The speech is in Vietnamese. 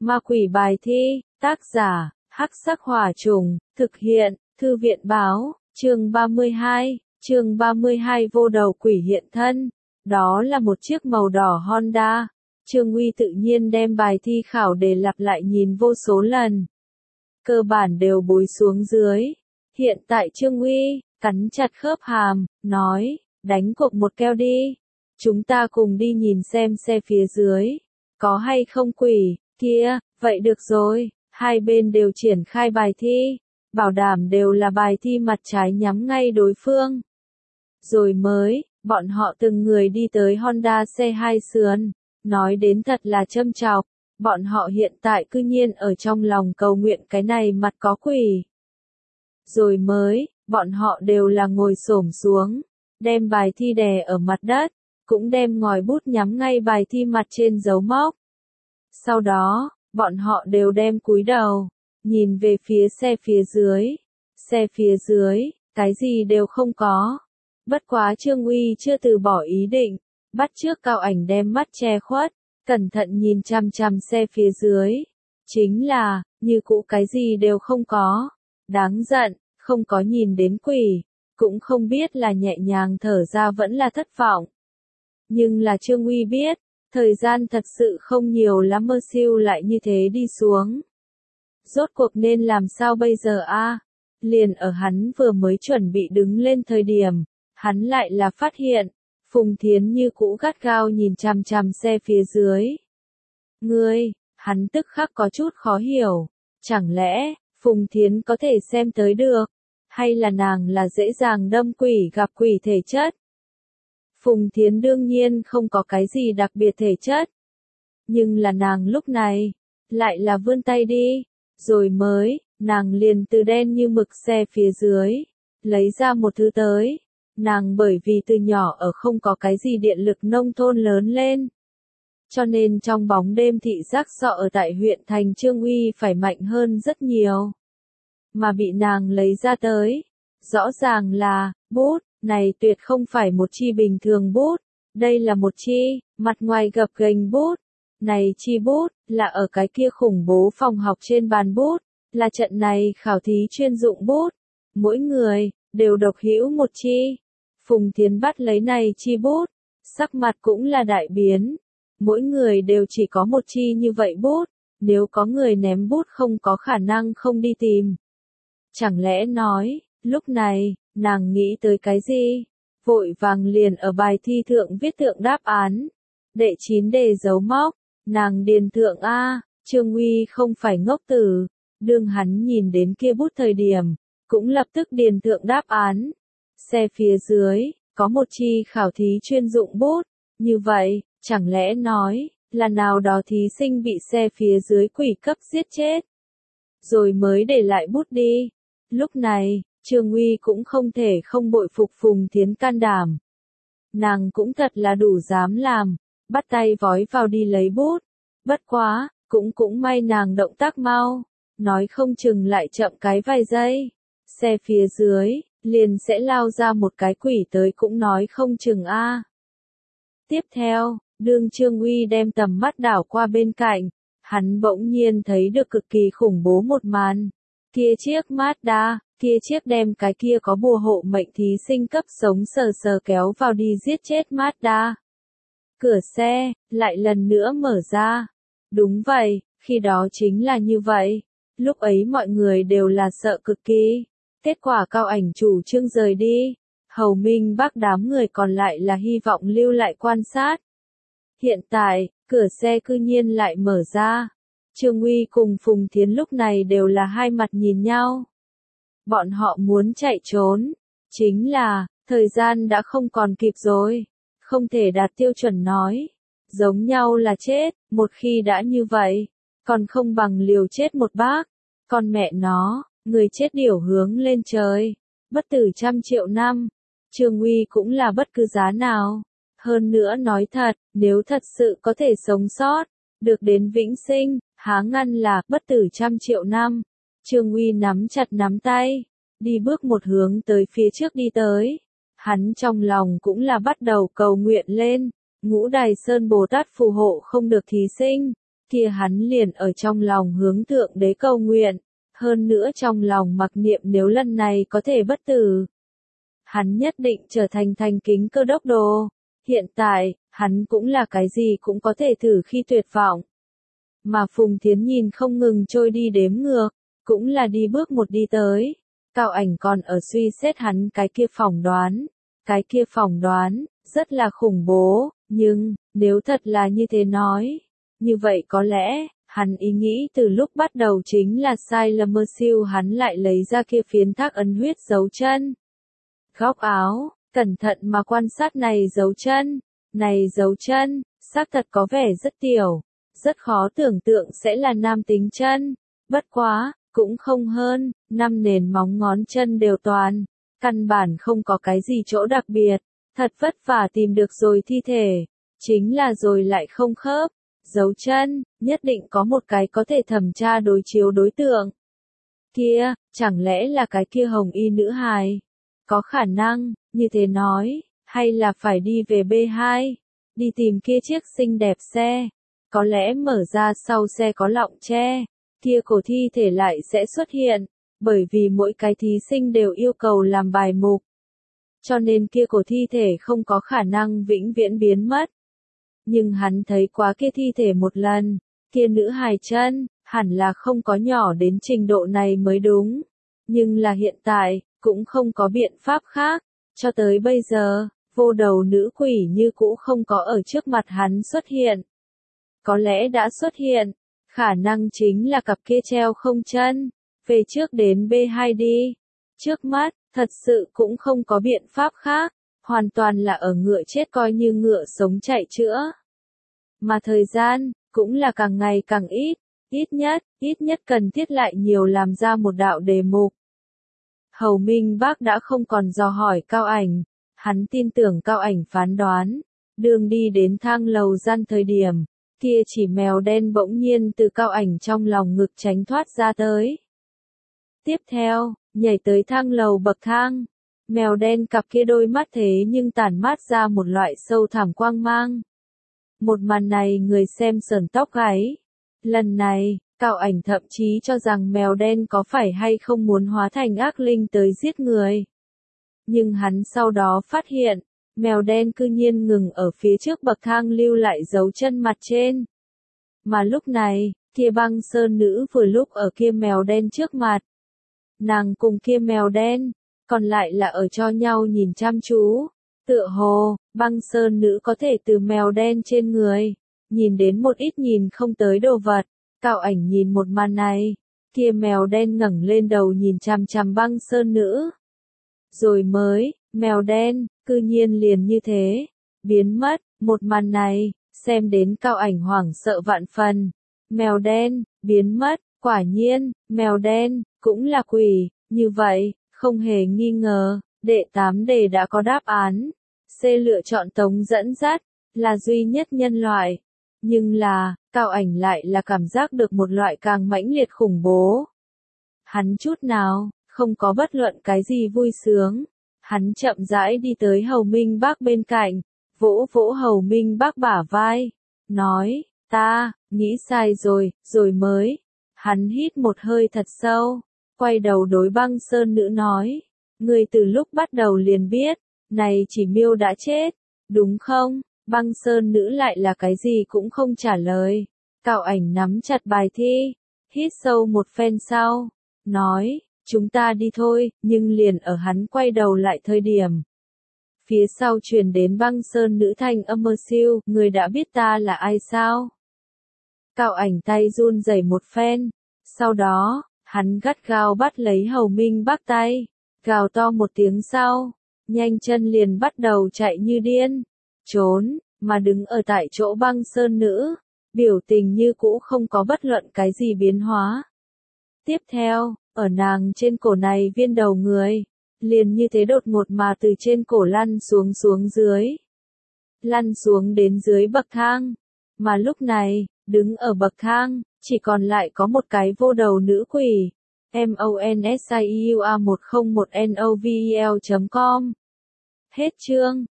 Ma quỷ bài thi, tác giả, Hắc Sắc Hỏa Trùng, thực hiện, Thư viện báo, chương 32, chương 32 vô đầu quỷ hiện thân. Đó là một chiếc màu đỏ Honda. Trương Uy tự nhiên đem bài thi khảo đề lặp lại nhìn vô số lần. Cơ bản đều bối xuống dưới. Hiện tại Trương Uy, cắn chặt khớp hàm, nói, đánh cuộc một keo đi. Chúng ta cùng đi nhìn xem xe phía dưới. Có hay không quỷ, kia, vậy được rồi. Hai bên đều triển khai bài thi. Bảo đảm đều là bài thi mặt trái nhắm ngay đối phương. Rồi mới, bọn họ từng người đi tới Honda xe hai sườn. Nói đến thật là châm chọc. Bọn họ hiện tại cư nhiên ở trong lòng cầu nguyện cái này mặt có quỷ. Rồi mới, bọn họ đều là ngồi xổm xuống, đem bài thi đè ở mặt đất, cũng đem ngòi bút nhắm ngay bài thi mặt trên dấu mốc. Sau đó, bọn họ đều đem cúi đầu, nhìn về phía xe phía dưới. Xe phía dưới, cái gì đều không có. Bất quá Trương Uy chưa từ bỏ ý định, bắt chước Cao Ảnh đem mắt che khuất, cẩn thận nhìn chằm chằm xe phía dưới. Chính là, như cũ cái gì đều không có. Đáng giận, không có nhìn đến quỷ, cũng không biết là nhẹ nhàng thở ra vẫn là thất vọng. Nhưng là Trương Uy biết, thời gian thật sự không nhiều lắm, mơ siêu lại như thế đi xuống. Rốt cuộc nên làm sao bây giờ a? Liền ở hắn vừa mới chuẩn bị đứng lên thời điểm, hắn lại là phát hiện, Phùng Thiến như cũ gắt gao nhìn chằm chằm xe phía dưới. Ngươi, hắn tức khắc có chút khó hiểu, chẳng lẽ, Phùng Thiến có thể xem tới được, hay là nàng là dễ dàng đâm quỷ gặp quỷ thể chất? Phùng Thiến đương nhiên không có cái gì đặc biệt thể chất. Nhưng là nàng lúc này, lại là vươn tay đi, rồi mới, nàng liền từ đen như mực xe phía dưới, lấy ra một thứ tới. Nàng bởi vì từ nhỏ ở không có cái gì điện lực nông thôn lớn lên. Cho nên trong bóng đêm thị giác so ở tại huyện thành Trương Uy phải mạnh hơn rất nhiều. Mà bị nàng lấy ra tới. Rõ ràng là, bút, này tuyệt không phải một chi bình thường bút. Đây là một chi, mặt ngoài gập ghềnh bút. Này chi bút, là ở cái kia khủng bố phòng học trên bàn bút. Là trận này khảo thí chuyên dụng bút. Mỗi người, đều độc hữu một chi. Phùng Thiến bắt lấy này chi bút. Sắc mặt cũng là đại biến. Mỗi người đều chỉ có một chi như vậy bút. Nếu có người ném bút không có khả năng không đi tìm. Chẳng lẽ nói, lúc này, nàng nghĩ tới cái gì? Vội vàng liền ở bài thi thượng viết thượng đáp án. Đệ 9 đề dấu mốc, nàng điền thượng A. Trương Uy không phải ngốc tử. Đương hắn nhìn đến kia bút thời điểm, cũng lập tức điền thượng đáp án. Xe phía dưới, có một chi khảo thí chuyên dụng bút. Như vậy, chẳng lẽ nói, là nào đó thí sinh bị xe phía dưới quỷ cấp giết chết. Rồi mới để lại bút đi. Lúc này, Trương Uy cũng không thể không bội phục Phùng Thiến can đảm. Nàng cũng thật là đủ dám làm, bắt tay vói vào đi lấy bút. Bất quá, cũng may nàng động tác mau, nói không chừng lại chậm cái vài giây. Xe phía dưới, liền sẽ lao ra một cái quỷ tới cũng nói không chừng a. Tiếp theo, đương Trương Uy đem tầm mắt đảo qua bên cạnh, hắn bỗng nhiên thấy được cực kỳ khủng bố một màn. Kia chiếc Mazda, kia chiếc đem cái kia có bùa hộ mệnh thí sinh cấp sống sờ sờ kéo vào đi giết chết Mazda. Cửa xe, lại lần nữa mở ra. Đúng vậy, khi đó chính là như vậy. Lúc ấy mọi người đều là sợ cực kỳ. Kết quả Cao Ảnh chủ trương rời đi. Hầu Minh Bắc đám người còn lại là hy vọng lưu lại quan sát. Hiện tại, cửa xe cư nhiên lại mở ra. Trương Uy cùng Phùng Thiến lúc này đều là hai mặt nhìn nhau. Bọn họ muốn chạy trốn. Chính là, thời gian đã không còn kịp rồi. Không thể đạt tiêu chuẩn nói. Giống nhau là chết, một khi đã như vậy. Còn không bằng liều chết một bác. Con mẹ nó, người chết điểu hướng lên trời. Bất tử 100.000.000 năm. Trương Uy cũng là bất cứ giá nào. Hơn nữa nói thật, nếu thật sự có thể sống sót, được đến vĩnh sinh, há ngăn là bất tử 100.000.000 năm. Trương Uy nắm chặt nắm tay, đi bước một hướng tới phía trước đi tới. Hắn trong lòng cũng là bắt đầu cầu nguyện lên, Ngũ Đài Sơn Bồ Tát phù hộ không được thí sinh, kia hắn liền ở trong lòng hướng Thượng Đế cầu nguyện, hơn nữa trong lòng mặc niệm nếu lần này có thể bất tử, hắn nhất định trở thành thành kính Cơ Đốc đồ. Hiện tại, hắn cũng là cái gì cũng có thể thử khi tuyệt vọng. Mà Phùng Thiến nhìn không ngừng trôi đi đếm ngược, cũng là đi bước một đi tới. Cao Ảnh còn ở suy xét hắn cái kia phỏng đoán. Cái kia phỏng đoán, rất là khủng bố, nhưng, nếu thật là như thế nói, như vậy có lẽ, hắn ý nghĩ từ lúc bắt đầu chính là sai lầm mơ siêu hắn lại lấy ra kia phiến thác ấn huyết dấu chân. Góc áo, cẩn thận mà quan sát này dấu chân, xác thật có vẻ rất tiểu, rất khó tưởng tượng sẽ là nam tính chân, bất quá, cũng không hơn, 5 nền móng ngón chân đều toàn, căn bản không có cái gì chỗ đặc biệt, thật vất vả tìm được rồi thi thể, chính là rồi lại không khớp, dấu chân, nhất định có một cái có thể thẩm tra đối chiếu đối tượng. Kia, chẳng lẽ là cái kia hồng y nữ hài? Có khả năng, như thế nói, hay là phải đi về B2, đi tìm kia chiếc xinh đẹp xe, có lẽ mở ra sau xe có lọng tre, kia cổ thi thể lại sẽ xuất hiện, bởi vì mỗi cái thí sinh đều yêu cầu làm bài mục. Cho nên kia cổ thi thể không có khả năng vĩnh viễn biến mất. Nhưng hắn thấy quá kia thi thể một lần, kia nữ hài chân, hẳn là không có nhỏ đến trình độ này mới đúng. Nhưng là hiện tại, cũng không có biện pháp khác, cho tới bây giờ, vô đầu nữ quỷ như cũ không có ở trước mặt hắn xuất hiện. Có lẽ đã xuất hiện, khả năng chính là cặp kia treo không chân, về trước đến B2 đi. Trước mắt, thật sự cũng không có biện pháp khác, hoàn toàn là ở ngựa chết coi như ngựa sống chạy chữa. Mà thời gian, cũng là càng ngày càng ít nhất cần thiết lại nhiều làm ra một đạo đề mục. Hầu Minh Bác đã không còn dò hỏi Cao Ảnh, hắn tin tưởng Cao Ảnh phán đoán, đường đi đến thang lầu gian thời điểm, kia chỉ mèo đen bỗng nhiên từ Cao Ảnh trong lòng ngực tránh thoát ra tới. Tiếp theo, nhảy tới thang lầu bậc thang, mèo đen cặp kia đôi mắt thế nhưng tản mát ra một loại sâu thẳm quang mang. Một màn này người xem sởn tóc gáy. Lần này, Cao Ảnh thậm chí cho rằng mèo đen có phải hay không muốn hóa thành ác linh tới giết người. Nhưng hắn sau đó phát hiện, mèo đen cư nhiên ngừng ở phía trước bậc thang lưu lại dấu chân mặt trên. Mà lúc này, kia băng sơn nữ vừa lúc ở kia mèo đen trước mặt. Nàng cùng kia mèo đen, còn lại là ở cho nhau nhìn chăm chú. Tựa hồ, băng sơn nữ có thể từ mèo đen trên người, nhìn đến một ít nhìn không tới đồ vật. Cao Ảnh nhìn một màn này, kia mèo đen ngẩng lên đầu nhìn chằm chằm băng sơn nữ. Rồi mới, mèo đen, cư nhiên liền như thế, biến mất, một màn này, xem đến Cao Ảnh hoảng sợ vạn phần. Mèo đen, biến mất, quả nhiên, mèo đen, cũng là quỷ, như vậy, không hề nghi ngờ, đệ 8 đề đã có đáp án. C lựa chọn tống dẫn dắt, là duy nhất nhân loại. Nhưng là, Cao Ảnh lại là cảm giác được một loại càng mãnh liệt khủng bố. Hắn chút nào, không có bất luận cái gì vui sướng. Hắn chậm rãi đi tới Hầu Minh Bác bên cạnh, vỗ vỗ Hầu Minh Bác bả vai, nói, ta, nghĩ sai rồi, rồi mới. Hắn hít một hơi thật sâu, quay đầu đối băng sơn nữ nói, người từ lúc bắt đầu liền biết, này chỉ miêu đã chết, đúng không? Băng sơn nữ lại là cái gì cũng không trả lời. Cao Ảnh nắm chặt bài thi, hít sâu một phen sau, nói, chúng ta đi thôi, nhưng liền ở hắn quay đầu lại thời điểm. Phía sau truyền đến băng sơn nữ thanh âm mơ siêu, người đã biết ta là ai sao? Cao Ảnh tay run rẩy một phen, sau đó, hắn gắt gao bắt lấy Hầu Minh Bác tay, gào to một tiếng sau, nhanh chân liền bắt đầu chạy như điên, trốn, mà đứng ở tại chỗ băng sơn nữ, biểu tình như cũ không có bất luận cái gì biến hóa. Tiếp theo, ở nàng trên cổ này viên đầu người, liền như thế đột ngột mà từ trên cổ lăn xuống dưới. Lăn xuống đến dưới bậc thang, mà lúc này, đứng ở bậc thang, chỉ còn lại có một cái vô đầu nữ quỷ. MONSIUA1010novel.com. Hết chương.